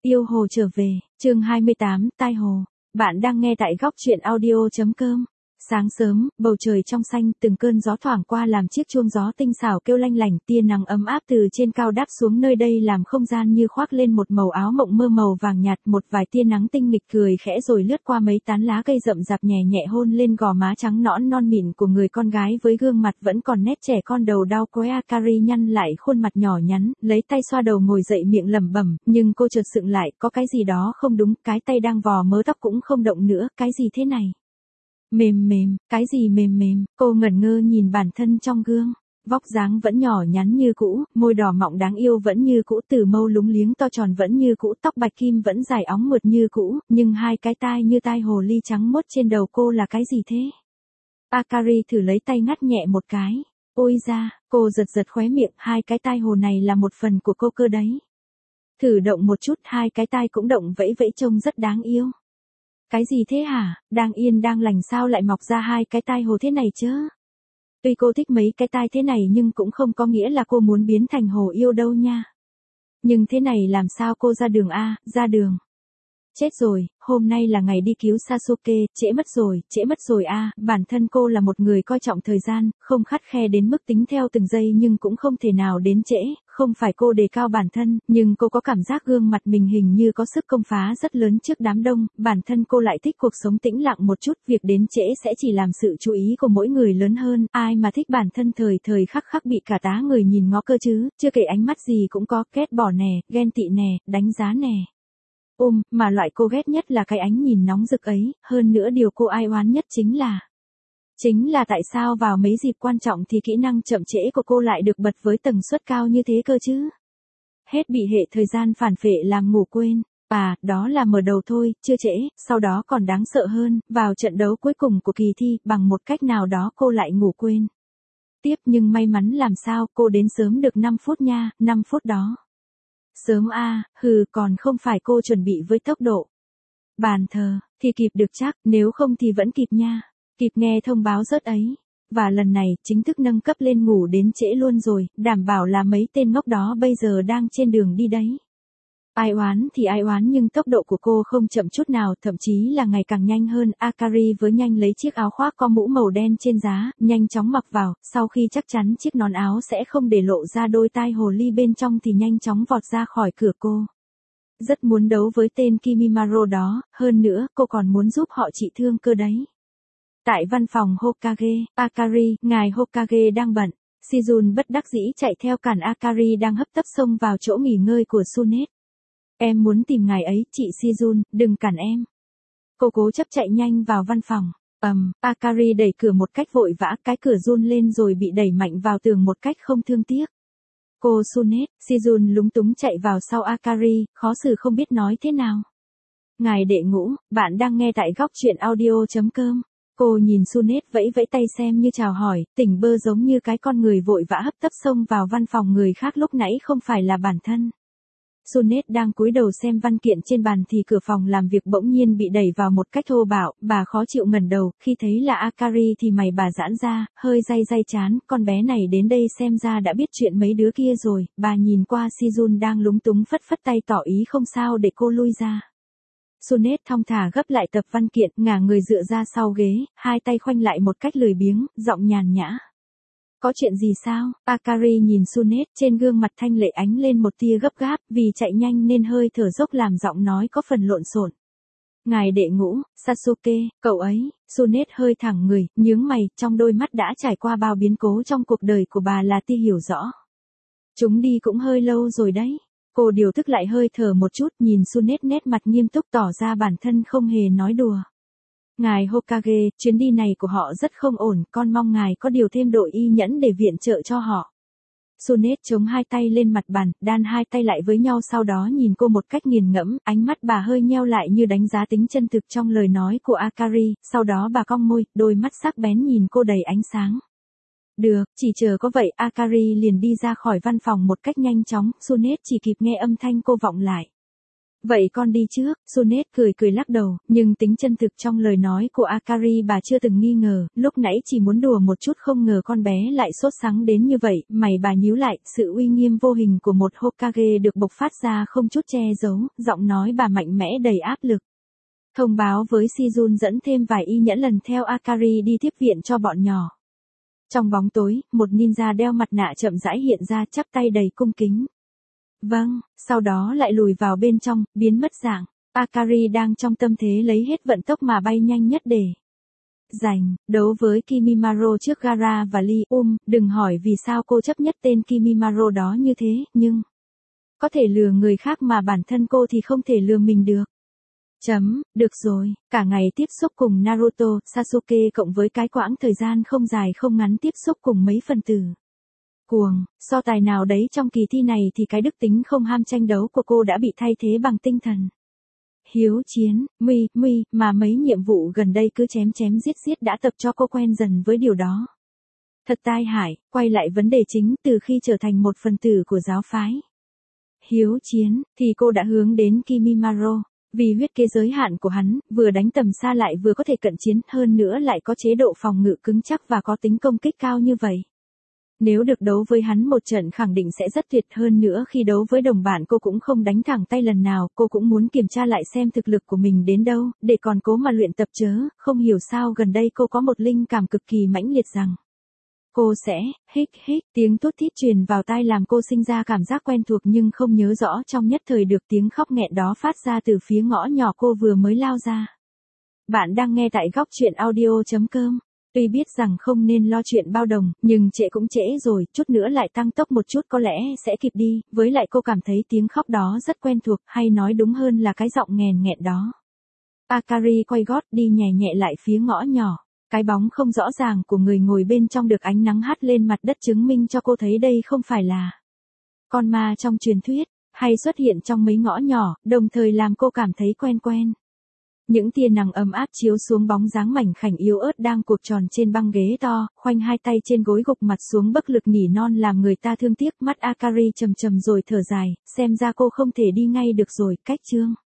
Yêu hồ trở về, chương 28, tai hồ. Bạn đang nghe tại góc truyện audio.com. Sáng sớm, bầu trời trong xanh, từng cơn gió thoảng qua làm chiếc chuông gió tinh xảo kêu lanh lảnh, tia nắng ấm áp từ trên cao đáp xuống nơi đây làm không gian như khoác lên một màu áo mộng mơ màu vàng nhạt, một vài tia nắng tinh nghịch cười khẽ rồi lướt qua mấy tán lá cây rậm rạp nhẹ nhẹ hôn lên gò má trắng nõn non mịn của người con gái với gương mặt vẫn còn nét trẻ con đầu đau quấy. Akari nhăn lại khuôn mặt nhỏ nhắn, lấy tay xoa đầu ngồi dậy miệng lẩm bẩm, nhưng cô chợt sững lại, có cái gì đó không đúng, cái tay đang vò mớ tóc cũng không động nữa, cái gì thế này? Mềm mềm, cái gì mềm mềm, cô ngẩn ngơ nhìn bản thân trong gương, vóc dáng vẫn nhỏ nhắn như cũ, môi đỏ mọng đáng yêu vẫn như cũ, từ mâu lúng liếng to tròn vẫn như cũ, tóc bạch kim vẫn dài óng mượt như cũ, nhưng hai cái tai như tai hồ ly trắng muốt trên đầu cô là cái gì thế? Akari thử lấy tay ngắt nhẹ một cái, ôi da, cô giật giật khóe miệng, hai cái tai hồ này là một phần của cô cơ đấy. Thử động một chút, hai cái tai cũng động vẫy vẫy trông rất đáng yêu. Cái gì thế hả, đang yên đang lành sao lại mọc ra hai cái tai hồ thế này chứ? Tuy cô thích mấy cái tai thế này nhưng cũng không có nghĩa là cô muốn biến thành hồ yêu đâu nha. Nhưng thế này làm sao cô ra đường a, ra đường. Chết rồi, hôm nay là ngày đi cứu Sasuke, trễ mất rồi a. Bản thân cô là một người coi trọng thời gian, không khắt khe đến mức tính theo từng giây nhưng cũng không thể nào đến trễ, không phải cô đề cao bản thân, nhưng cô có cảm giác gương mặt mình hình như có sức công phá rất lớn trước đám đông, bản thân cô lại thích cuộc sống tĩnh lặng một chút, việc đến trễ sẽ chỉ làm sự chú ý của mỗi người lớn hơn, ai mà thích bản thân thời thời khắc khắc bị cả tá người nhìn ngó cơ chứ, chưa kể ánh mắt gì cũng có, ghét bỏ nè, ghen tị nè, đánh giá nè. Mà loại cô ghét nhất là cái ánh nhìn nóng rực ấy, hơn nữa điều cô ai oán nhất chính là tại sao vào mấy dịp quan trọng thì kỹ năng chậm trễ của cô lại được bật với tần suất cao như thế cơ chứ. Hết bị hệ thời gian phản phệ làm ngủ quên. Đó là mở đầu thôi, chưa trễ, sau đó còn đáng sợ hơn, vào trận đấu cuối cùng của kỳ thi, bằng một cách nào đó cô lại ngủ quên. Tiếp nhưng may mắn làm sao, cô đến sớm được 5 phút nha, 5 phút đó. Sớm còn không phải cô chuẩn bị với tốc độ bàn thờ, thì kịp được chắc, nếu không thì vẫn kịp nha, kịp nghe thông báo rớt ấy. Và lần này, chính thức nâng cấp lên ngủ đến trễ luôn rồi, đảm bảo là mấy tên ngốc đó bây giờ đang trên đường đi đấy. Ai oán thì ai oán nhưng tốc độ của cô không chậm chút nào, thậm chí là ngày càng nhanh hơn. Akari với nhanh lấy chiếc áo khoác có mũ màu đen trên giá, nhanh chóng mặc vào, sau khi chắc chắn chiếc nón áo sẽ không để lộ ra đôi tai hồ ly bên trong thì nhanh chóng vọt ra khỏi cửa cô. Rất muốn đấu với tên Kimimaro đó, hơn nữa cô còn muốn giúp họ trị thương cơ đấy. Tại văn phòng Hokage, Akari, ngài Hokage đang bận. Shizun bất đắc dĩ chạy theo cản Akari đang hấp tấp xông vào chỗ nghỉ ngơi của Tsunade. Em muốn tìm ngài ấy, chị Shizun, đừng cản em. Cô cố chấp chạy nhanh vào văn phòng. Akari đẩy cửa một cách vội vã, cái cửa run lên rồi bị đẩy mạnh vào tường một cách không thương tiếc. Cô Tsunade, Shizun lúng túng chạy vào sau Akari, khó xử không biết nói thế nào. Ngài đệ ngũ, bạn đang nghe tại góc truyện audio.com. Cô nhìn Tsunade vẫy vẫy tay xem như chào hỏi, tỉnh bơ giống như cái con người vội vã hấp tấp xông vào văn phòng người khác lúc nãy không phải là bản thân. Tsunade đang cúi đầu xem văn kiện trên bàn thì cửa phòng làm việc bỗng nhiên bị đẩy vào một cách thô bạo, bà khó chịu ngẩng đầu, khi thấy là Akari thì mày bà giãn ra, hơi day chán, con bé này đến đây xem ra đã biết chuyện mấy đứa kia rồi, bà nhìn qua Shizun đang lúng túng phất phất tay tỏ ý không sao để cô lui ra. Tsunade thong thả gấp lại tập văn kiện, ngả người dựa ra sau ghế, hai tay khoanh lại một cách lười biếng, giọng nhàn nhã. Có chuyện gì sao? Akari nhìn Tsunade, trên gương mặt thanh lệ ánh lên một tia gấp gáp, vì chạy nhanh nên hơi thở dốc làm giọng nói có phần lộn xộn. Ngài đệ ngũ, Sasuke, cậu ấy. Tsunade hơi thẳng người, nhướng mày, trong đôi mắt đã trải qua bao biến cố trong cuộc đời của bà là tia hiểu rõ. Chúng đi cũng hơi lâu rồi đấy. Cô điều thức lại hơi thở một chút, nhìn Tsunade nét mặt nghiêm túc tỏ ra bản thân không hề nói đùa. Ngài Hokage, chuyến đi này của họ rất không ổn, con mong ngài có điều thêm đội y nhẫn để viện trợ cho họ. Tsunade chống hai tay lên mặt bàn, đan hai tay lại với nhau sau đó nhìn cô một cách nghiền ngẫm, ánh mắt bà hơi nheo lại như đánh giá tính chân thực trong lời nói của Akari, sau đó bà cong môi, đôi mắt sắc bén nhìn cô đầy ánh sáng. Được, chỉ chờ có vậy, Akari liền đi ra khỏi văn phòng một cách nhanh chóng, Tsunade chỉ kịp nghe âm thanh cô vọng lại. Vậy con đi trước, Junet cười cười lắc đầu, nhưng tính chân thực trong lời nói của Akari bà chưa từng nghi ngờ, lúc nãy chỉ muốn đùa một chút không ngờ con bé lại sốt sắng đến như vậy, mày bà nhíu lại, sự uy nghiêm vô hình của một Hokage được bộc phát ra không chút che giấu, giọng nói bà mạnh mẽ đầy áp lực. Thông báo với Shizun dẫn thêm vài y nhẫn lần theo Akari đi tiếp viện cho bọn nhỏ. Trong bóng tối, một ninja đeo mặt nạ chậm rãi hiện ra chắp tay đầy cung kính. Vâng, sau đó lại lùi vào bên trong, biến mất dạng. Akari đang trong tâm thế lấy hết vận tốc mà bay nhanh nhất để giành, đấu với Kimimaro trước Gaara và Lee. Đừng hỏi vì sao cô chấp nhất tên Kimimaro đó như thế, nhưng có thể lừa người khác mà bản thân cô thì không thể lừa mình được. Được rồi, cả ngày tiếp xúc cùng Naruto, Sasuke cộng với cái quãng thời gian không dài không ngắn tiếp xúc cùng mấy phần tử cuồng, so tài nào đấy trong kỳ thi này thì cái đức tính không ham tranh đấu của cô đã bị thay thế bằng tinh thần hiếu chiến, mà mấy nhiệm vụ gần đây cứ chém giết đã tập cho cô quen dần với điều đó. Thật tai hại, quay lại vấn đề chính, từ khi trở thành một phần tử của giáo phái hiếu chiến, thì cô đã hướng đến Kimimaro. Vì huyết kế giới hạn của hắn, vừa đánh tầm xa lại vừa có thể cận chiến, hơn nữa lại có chế độ phòng ngự cứng chắc và có tính công kích cao như vậy. Nếu được đấu với hắn một trận khẳng định sẽ rất tuyệt, hơn nữa khi đấu với đồng bạn cô cũng không đánh thẳng tay lần nào, cô cũng muốn kiểm tra lại xem thực lực của mình đến đâu, để còn cố mà luyện tập chớ, không hiểu sao gần đây cô có một linh cảm cực kỳ mãnh liệt rằng cô sẽ, tiếng thút thít truyền vào tai làm cô sinh ra cảm giác quen thuộc nhưng không nhớ rõ trong nhất thời được tiếng khóc nghẹn đó phát ra từ phía ngõ nhỏ cô vừa mới lao ra. Bạn đang nghe tại góc truyện audio.com. Tuy biết rằng không nên lo chuyện bao đồng, nhưng trễ cũng trễ rồi, chút nữa lại tăng tốc một chút có lẽ sẽ kịp đi, với lại cô cảm thấy tiếng khóc đó rất quen thuộc, hay nói đúng hơn là cái giọng nghẹn đó. Akari quay gót đi nhẹ nhẹ lại phía ngõ nhỏ. Cái bóng không rõ ràng của người ngồi bên trong được ánh nắng hắt lên mặt đất chứng minh cho cô thấy đây không phải là con ma trong truyền thuyết, hay xuất hiện trong mấy ngõ nhỏ, đồng thời làm cô cảm thấy quen. Những tia nắng ấm áp chiếu xuống bóng dáng mảnh khảnh yếu ớt đang cuộn tròn trên băng ghế to, khoanh hai tay trên gối gục mặt xuống bất lực nỉ non làm người ta thương tiếc. Mắt Akari trầm rồi thở dài, xem ra cô không thể đi ngay được rồi, cách chương.